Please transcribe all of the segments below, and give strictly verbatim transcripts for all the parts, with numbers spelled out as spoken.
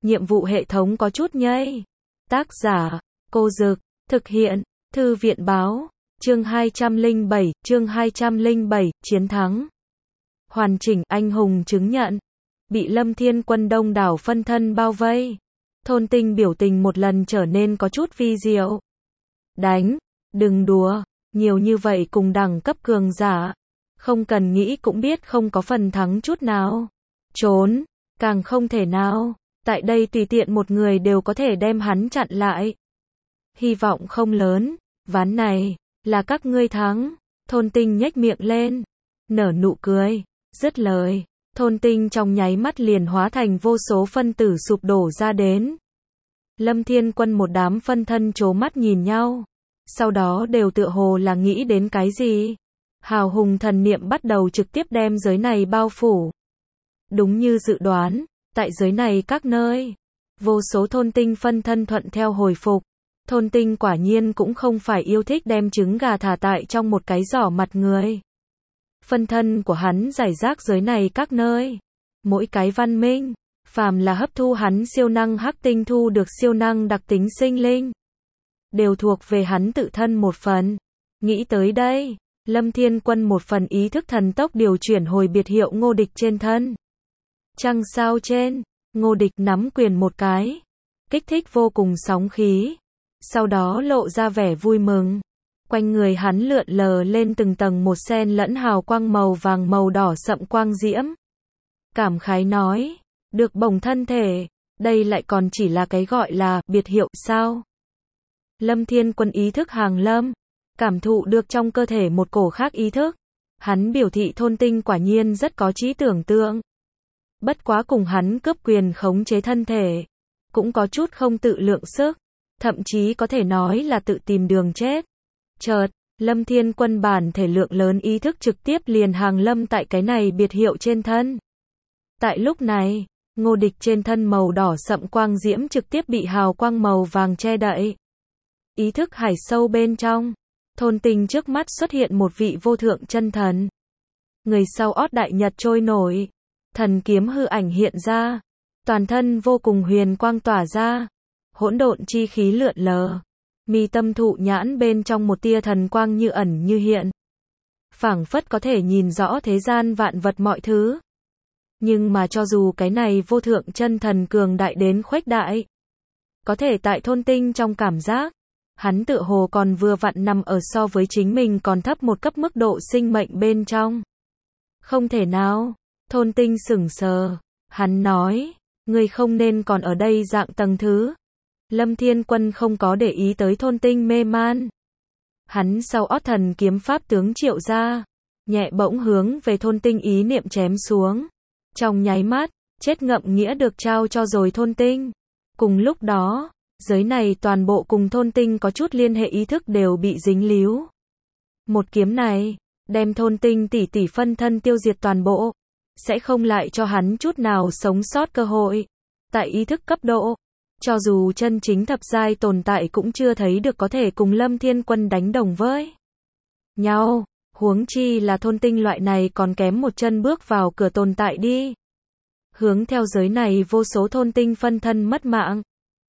nhiệm vụ hệ thống có chút nhây. Tác giả, Cô Dực, thực hiện, Thư viện báo, chương hai trăm lẻ bảy, chương hai trăm lẻ bảy, chiến thắng. Hoàn chỉnh anh hùng chứng nhận. Bị Lâm Thiên Quân đông đảo phân thân bao vây. Thôn Tinh biểu tình một lần trở nên có chút vi diệu. Đánh, đừng đùa, nhiều như vậy cùng đẳng cấp cường giả. Không cần nghĩ cũng biết không có phần thắng chút nào. Trốn, càng không thể nào. Tại đây tùy tiện một người đều có thể đem hắn chặn lại. Hy vọng không lớn, ván này, là các ngươi thắng. Thôn Tinh nhếch miệng lên, nở nụ cười, dứt lời. Thôn Tinh trong nháy mắt liền hóa thành vô số phân tử sụp đổ ra đến. Lâm Thiên Quân một đám phân thân trố mắt nhìn nhau. Sau đó đều tựa hồ là nghĩ đến cái gì. Hào hùng thần niệm bắt đầu trực tiếp đem giới này bao phủ. Đúng như dự đoán, tại giới này các nơi, vô số thôn tinh phân thân thuận theo hồi phục. Thôn Tinh quả nhiên cũng không phải yêu thích đem trứng gà thả tại trong một cái giỏ mặt người. Phân thân của hắn rải rác giới này các nơi. Mỗi cái văn minh, phàm là hấp thu hắn siêu năng hắc tinh thu được siêu năng đặc tính sinh linh, đều thuộc về hắn tự thân một phần. Nghĩ tới đây, Lâm Thiên Quân một phần ý thức thần tốc điều chuyển hồi biệt hiệu Ngô Địch trên thân. Trăng sao trên, Ngô Địch nắm quyền một cái, kích thích vô cùng sóng khí. Sau đó lộ ra vẻ vui mừng. Quanh người hắn lượn lờ lên từng tầng một sen lẫn hào quang màu vàng màu đỏ sậm quang diễm. Cảm khái nói, được bổng thân thể, đây lại còn chỉ là cái gọi là biệt hiệu sao? Lâm Thiên Quân ý thức hàng lâm, cảm thụ được trong cơ thể một cổ khác ý thức. Hắn biểu thị Thôn Tinh quả nhiên rất có trí tưởng tượng. Bất quá cùng hắn cướp quyền khống chế thân thể, cũng có chút không tự lượng sức, thậm chí có thể nói là tự tìm đường chết. Chợt, Lâm Thiên Quân bản thể lượng lớn ý thức trực tiếp liền hàng lâm tại cái này biệt hiệu trên thân. Tại lúc này, Ngô Địch trên thân màu đỏ sậm quang diễm trực tiếp bị hào quang màu vàng che đậy. Ý thức hải sâu bên trong, Thôn Tinh trước mắt xuất hiện một vị vô thượng chân thần. Người sau ót đại nhật trôi nổi, thần kiếm hư ảnh hiện ra, toàn thân vô cùng huyền quang tỏa ra, hỗn độn chi khí lượn lờ. Mi tâm thụ nhãn bên trong một tia thần quang như ẩn như hiện. Phảng phất có thể nhìn rõ thế gian vạn vật mọi thứ. Nhưng mà cho dù cái này vô thượng chân thần cường đại đến khuếch đại, có thể tại Thôn Tinh trong cảm giác, hắn tựa hồ còn vừa vặn nằm ở so với chính mình còn thấp một cấp mức độ sinh mệnh bên trong. Không thể nào, Thôn Tinh sững sờ, hắn nói, ngươi không nên còn ở đây dạng tầng thứ. Lâm Thiên Quân không có để ý tới Thôn Tinh mê man. Hắn sau ót thần kiếm pháp tướng triệu ra, nhẹ bỗng hướng về Thôn Tinh ý niệm chém xuống. Trong nháy mắt, chết ngậm nghĩa được trao cho rồi Thôn Tinh. Cùng lúc đó, giới này toàn bộ cùng Thôn Tinh có chút liên hệ ý thức đều bị dính líu. Một kiếm này, đem Thôn Tinh tỷ tỷ phân thân tiêu diệt toàn bộ, sẽ không lại cho hắn chút nào sống sót cơ hội. Tại ý thức cấp độ, cho dù chân chính thập giai tồn tại cũng chưa thấy được có thể cùng Lâm Thiên Quân đánh đồng với nhau, huống chi là Thôn Tinh loại này còn kém một chân bước vào cửa tồn tại đi. Hướng theo giới này vô số Thôn Tinh phân thân mất mạng.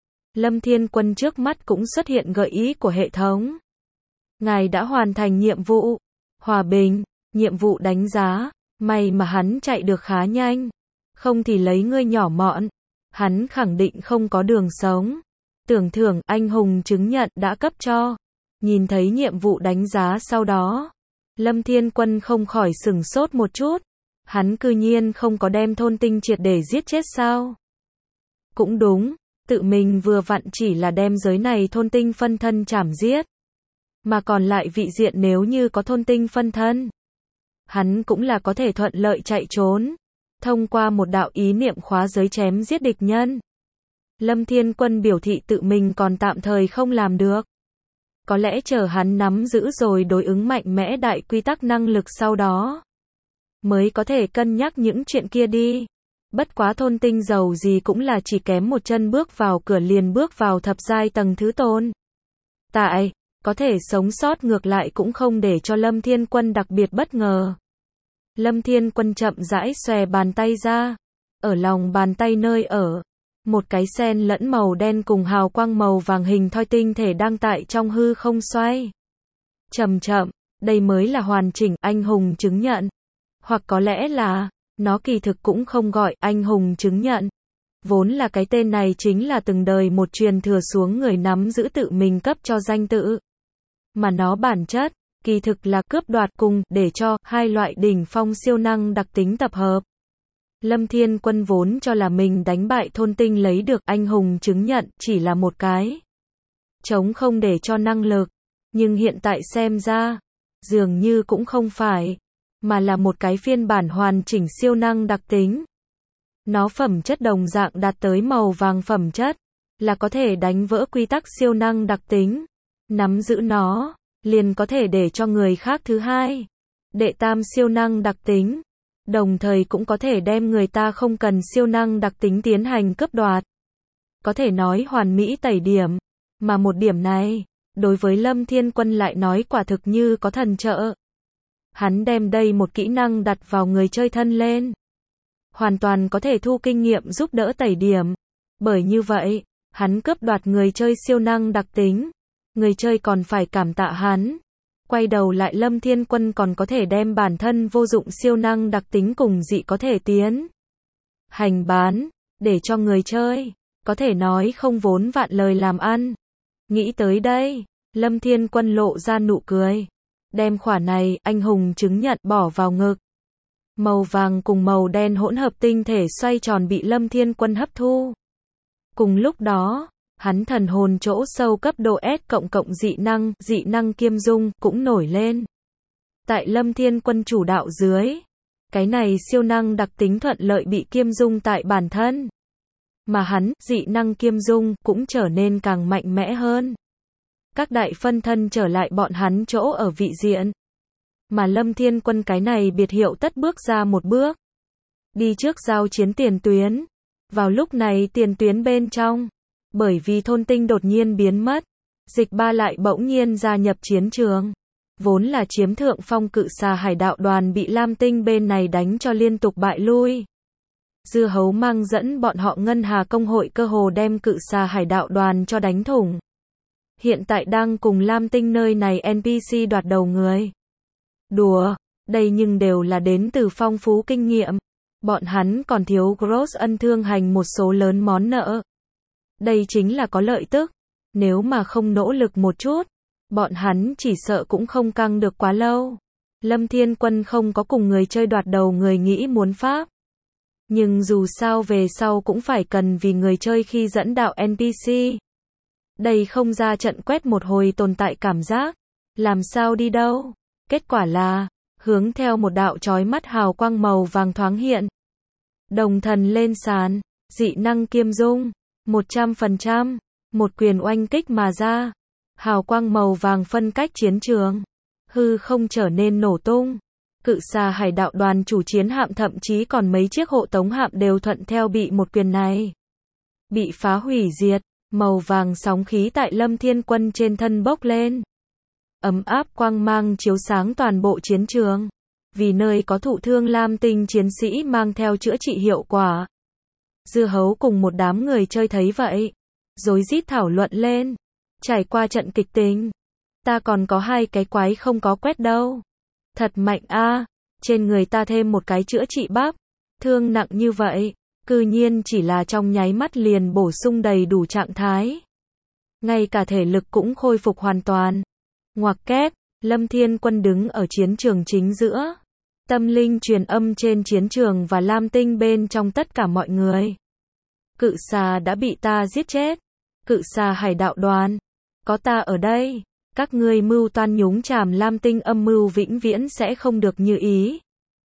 Lâm Thiên Quân trước mắt cũng xuất hiện gợi ý của hệ thống. Ngài đã hoàn thành nhiệm vụ, hòa bình, nhiệm vụ đánh giá, may mà hắn chạy được khá nhanh, không thì lấy ngươi nhỏ mọn. Hắn khẳng định không có đường sống. Tưởng thưởng anh hùng chứng nhận đã cấp cho. Nhìn thấy nhiệm vụ đánh giá sau đó, Lâm Thiên Quân không khỏi sửng sốt một chút. Hắn cư nhiên không có đem Thôn Tinh triệt để giết chết sao? Cũng đúng, tự mình vừa vặn chỉ là đem giới này Thôn Tinh phân thân chảm giết. Mà còn lại vị diện nếu như có Thôn Tinh phân thân, hắn cũng là có thể thuận lợi chạy trốn. Thông qua một đạo ý niệm khóa giới chém giết địch nhân. Lâm Thiên Quân biểu thị tự mình còn tạm thời không làm được. Có lẽ chờ hắn nắm giữ rồi đối ứng mạnh mẽ đại quy tắc năng lực sau đó, mới có thể cân nhắc những chuyện kia đi. Bất quá Thôn Tinh giàu gì cũng là chỉ kém một chân bước vào cửa liền bước vào thập giai tầng thứ tồn tại, có thể sống sót ngược lại cũng không để cho Lâm Thiên Quân đặc biệt bất ngờ. Lâm Thiên Quân chậm rãi xòe bàn tay ra, ở lòng bàn tay nơi ở, Một cái sen lẫn màu đen cùng hào quang màu vàng hình thoi tinh thể đang tại trong hư không xoay. Chậm chậm, đây mới là hoàn chỉnh anh hùng chứng nhận. Hoặc có lẽ là, nó kỳ thực cũng không gọi anh hùng chứng nhận. Vốn là cái tên này chính là từng đời một truyền thừa xuống người nắm giữ tự mình cấp cho danh tự. Mà nó bản chất, kỳ thực là cướp đoạt cùng để cho hai loại đỉnh phong siêu năng đặc tính tập hợp. Lâm Thiên Quân vốn cho là mình đánh bại thôn tinh lấy được anh hùng chứng nhận chỉ là một cái trống không để cho năng lực. Nhưng hiện tại xem ra, dường như cũng không phải, mà là một cái phiên bản hoàn chỉnh siêu năng đặc tính. Nó phẩm chất đồng dạng đạt tới màu vàng phẩm chất, là có thể đánh vỡ quy tắc siêu năng đặc tính. Nắm giữ nó, liền có thể để cho người khác thứ hai. Đệ tam siêu năng đặc tính. Đồng thời cũng có thể đem người ta không cần siêu năng đặc tính tiến hành cướp đoạt. Có thể nói hoàn mỹ tẩy điểm. Mà một điểm này, đối với Lâm Thiên Quân lại nói quả thực như có thần trợ. Hắn đem đây một kỹ năng đặt vào người chơi thân lên. Hoàn toàn có thể thu kinh nghiệm giúp đỡ tẩy điểm. Bởi như vậy, hắn cướp đoạt người chơi siêu năng đặc tính. Người chơi còn phải cảm tạ hắn. Quay đầu lại Lâm Thiên Quân còn có thể đem bản thân vô dụng siêu năng đặc tính cùng dị có thể tiến hành bán, để cho người chơi, có thể nói không vốn vạn lời làm ăn. Nghĩ tới đây, Lâm Thiên Quân lộ ra nụ cười. Đem khỏa này, anh hùng chứng nhận bỏ vào ngực. Màu vàng cùng màu đen hỗn hợp tinh thể xoay tròn bị Lâm Thiên Quân hấp thu. Cùng lúc đó, hắn thần hồn chỗ sâu cấp độ S cộng cộng dị năng, dị năng kiêm dung cũng nổi lên. Tại Lâm Thiên Quân chủ đạo dưới, cái này siêu năng đặc tính thuận lợi bị kiêm dung tại bản thân. Mà hắn, dị năng kiêm dung cũng trở nên càng mạnh mẽ hơn. Các đại phân thân trở lại bọn hắn chỗ ở vị diện. Mà Lâm Thiên Quân cái này biệt hiệu tất bước ra một bước. Đi trước giao chiến tiền tuyến. Vào lúc này tiền tuyến bên trong, bởi vì thôn tinh đột nhiên biến mất, Dịch Ba lại bỗng nhiên gia nhập chiến trường. Vốn là chiếm thượng phong cự xà hải đạo đoàn bị Lam Tinh bên này đánh cho liên tục bại lui. Dưa hấu mang dẫn bọn họ Ngân Hà công hội cơ hồ đem cự xà hải đạo đoàn cho đánh thủng. Hiện tại đang cùng Lam Tinh nơi này en pê xê đoạt đầu người. Đùa, đây nhưng đều là đến từ phong phú kinh nghiệm. Bọn hắn còn thiếu Gross ân thương hành một số lớn món nợ. Đây chính là có lợi tức. Nếu mà không nỗ lực một chút, bọn hắn chỉ sợ cũng không căng được quá lâu. Lâm Thiên Quân không có cùng người chơi đoạt đầu người nghĩ muốn pháp. Nhưng dù sao về sau cũng phải cần vì người chơi khi dẫn đạo en pê xê. Đây không ra trận quét một hồi tồn tại cảm giác. Làm sao đi đâu? Kết quả là, hướng theo một đạo chói mắt hào quang màu vàng thoáng hiện. Đồng thần lên sàn, dị năng kiêm dung, một trăm phần trăm, một quyền oanh kích mà ra. Hào quang màu vàng phân cách chiến trường. Hư không trở nên nổ tung. Cự xà hải đạo đoàn chủ chiến hạm thậm chí còn mấy chiếc hộ tống hạm đều thuận theo bị một quyền này bị phá hủy diệt. Màu vàng sóng khí tại Lâm Thiên Quân trên thân bốc lên. Ấm áp quang mang chiếu sáng toàn bộ chiến trường. Vì nơi có thụ thương Lam Tinh chiến sĩ mang theo chữa trị hiệu quả. Dưa hấu cùng một đám người chơi thấy vậy, rối rít thảo luận lên. Trải qua trận kịch tính, ta còn có hai cái quái không có quét đâu. Thật mạnh a, trên người ta thêm một cái chữa trị bắp. Thương nặng như vậy, cư nhiên chỉ là trong nháy mắt liền bổ sung đầy đủ trạng thái. Ngay cả thể lực cũng khôi phục hoàn toàn. Ngoặc kép, Lâm Thiên Quân đứng ở chiến trường chính giữa. Tâm linh truyền âm trên chiến trường và Lam Tinh bên trong tất cả mọi người. Cự xà đã bị ta giết chết. Cự xà hải đạo đoàn. Có ta ở đây. Các ngươi mưu toan nhúng chàm Lam Tinh âm mưu vĩnh viễn sẽ không được như ý.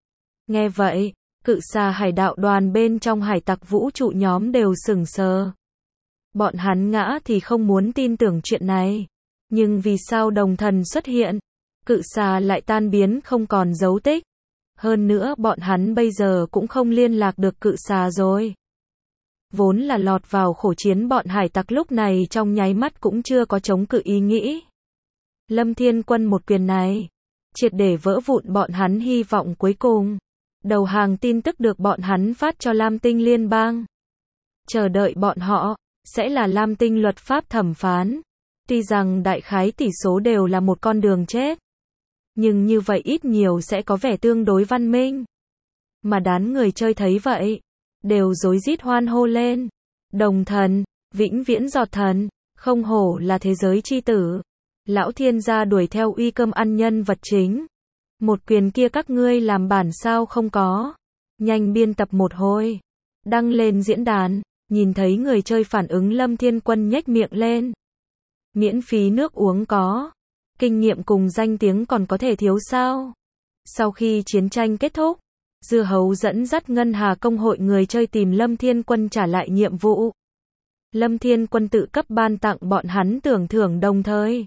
Nghe vậy, cự xà hải đạo đoàn bên trong hải tặc vũ trụ nhóm đều sững sờ. Bọn hắn ngã thì không muốn tin tưởng chuyện này. Nhưng vì sao đồng thần xuất hiện, cự xà lại tan biến không còn dấu tích. Hơn nữa bọn hắn bây giờ cũng không liên lạc được cự xà rồi. Vốn là lọt vào khổ chiến bọn hải tặc lúc này trong nháy mắt cũng chưa có chống cự ý nghĩ. Lâm Thiên Quân một quyền này, triệt để vỡ vụn bọn hắn hy vọng cuối cùng. Đầu hàng tin tức được bọn hắn phát cho Lam Tinh Liên bang. Chờ đợi bọn họ, sẽ là Lam Tinh luật pháp thẩm phán. Tuy rằng đại khái tỷ số đều là một con đường chết. Nhưng như vậy ít nhiều sẽ có vẻ tương đối văn minh. Mà đám người chơi thấy vậy, đều rối rít hoan hô lên. Đồng thần, vĩnh viễn giọt thần, không hổ là thế giới chi tử. Lão thiên gia đuổi theo uy cơm ăn nhân vật chính. Một quyền kia các ngươi làm bản sao không có. Nhanh biên tập một hồi. Đăng lên diễn đàn, nhìn thấy người chơi phản ứng Lâm Thiên Quân nhếch miệng lên. Miễn phí nước uống có. Kinh nghiệm cùng danh tiếng còn có thể thiếu sao? Sau khi chiến tranh kết thúc, Dưa Hấu dẫn dắt Ngân Hà Công hội người chơi tìm Lâm Thiên Quân trả lại nhiệm vụ. Lâm Thiên Quân tự cấp ban tặng bọn hắn tưởng thưởng đồng thời.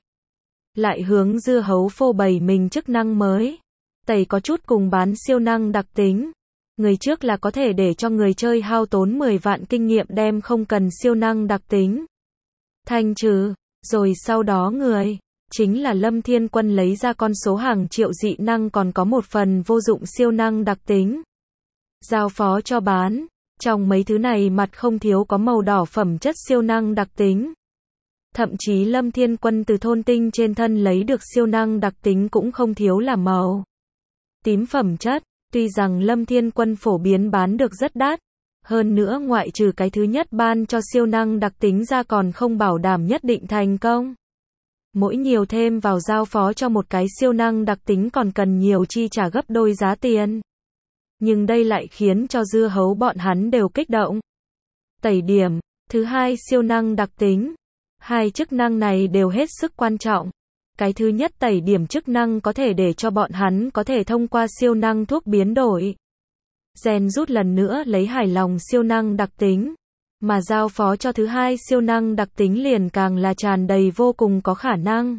Lại hướng Dưa Hấu phô bày mình chức năng mới. Tẩy có chút cùng bán siêu năng đặc tính. Người trước là có thể để cho người chơi hao tốn mười vạn kinh nghiệm đem không cần siêu năng đặc tính. Thanh trừ, rồi sau đó người, chính là Lâm Thiên Quân lấy ra con số hàng triệu dị năng còn có một phần vô dụng siêu năng đặc tính. Giao phó cho bán, trong mấy thứ này mặt không thiếu có màu đỏ phẩm chất siêu năng đặc tính. Thậm chí Lâm Thiên Quân từ thôn tinh trên thân lấy được siêu năng đặc tính cũng không thiếu là màu tím phẩm chất. Tuy rằng Lâm Thiên Quân phổ biến bán được rất đắt, hơn nữa ngoại trừ cái thứ nhất ban cho siêu năng đặc tính ra còn không bảo đảm nhất định thành công. Mỗi nhiều thêm vào giao phó cho một cái siêu năng đặc tính còn cần nhiều chi trả gấp đôi giá tiền. Nhưng đây lại khiến cho Dưa Hấu bọn hắn đều kích động. Tẩy điểm, thứ hai siêu năng đặc tính. Hai chức năng này đều hết sức quan trọng. Cái thứ nhất tẩy điểm chức năng có thể để cho bọn hắn có thể thông qua siêu năng thuốc biến đổi. Gen rút lần nữa lấy hài lòng siêu năng đặc tính. Mà giao phó cho thứ hai siêu năng đặc tính liền càng là tràn đầy vô cùng có khả năng.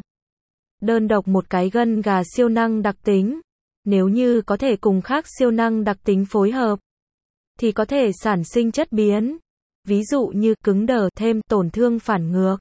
Đơn độc một cái gân gà siêu năng đặc tính. Nếu như có thể cùng khác siêu năng đặc tính phối hợp. Thì có thể sản sinh chất biến. Ví dụ như cứng đờ thêm tổn thương phản ngược.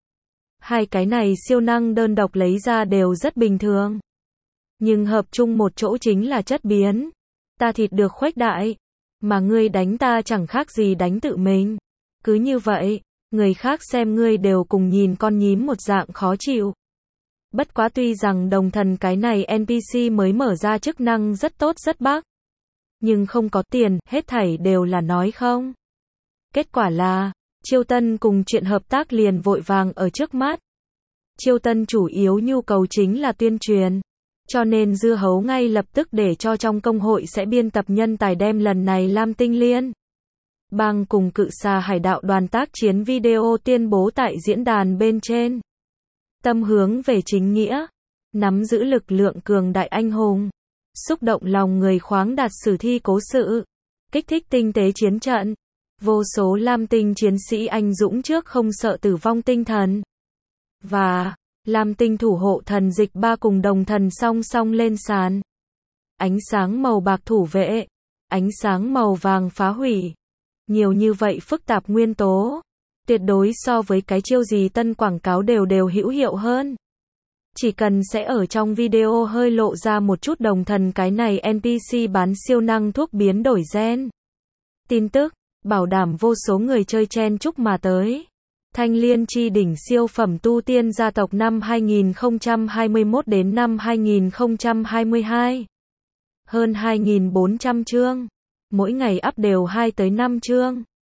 Hai cái này siêu năng đơn độc lấy ra đều rất bình thường. Nhưng hợp chung một chỗ chính là chất biến. Ta thịt được khuếch đại. Mà ngươi đánh ta chẳng khác gì đánh tự mình. Cứ như vậy, người khác xem ngươi đều cùng nhìn con nhím một dạng khó chịu. Bất quá tuy rằng đồng thần cái này en pê xê mới mở ra chức năng rất tốt rất bác. Nhưng không có tiền, hết thảy đều là nói không. Kết quả là, Chiêu Tân cùng chuyện hợp tác liền vội vàng ở trước mắt. Chiêu Tân chủ yếu nhu cầu chính là tuyên truyền. Cho nên Dưa Hấu ngay lập tức để cho trong công hội sẽ biên tập nhân tài đem lần này Lam Tinh Liên bang cùng Cự Xà Hải Đạo đoàn tác chiến video tuyên bố tại diễn đàn bên trên. Tâm hướng về chính nghĩa, nắm giữ lực lượng cường đại anh hùng, xúc động lòng người khoáng đạt sử thi cố sự, kích thích tinh tế chiến trận, vô số Lam Tinh chiến sĩ anh dũng trước không sợ tử vong tinh thần. Và Lam Tinh thủ hộ thần dịch ba cùng đồng thần song song lên sàn. Ánh sáng màu bạc thủ vệ, ánh sáng màu vàng phá hủy. Nhiều như vậy phức tạp nguyên tố, tuyệt đối so với cái chiêu gì tân quảng cáo đều đều hữu hiệu hơn. Chỉ cần sẽ ở trong video hơi lộ ra một chút đồng thần cái này en pê xê bán siêu năng thuốc biến đổi gen. Tin tức, bảo đảm vô số người chơi chen chúc mà tới. Thanh Liên chi đỉnh siêu phẩm tu tiên gia tộc năm hai nghìn không trăm hai mươi mốt đến năm hai nghìn không trăm hai mươi hai. Hơn hai nghìn bốn trăm chương. Mỗi ngày up đều hai tới năm chương.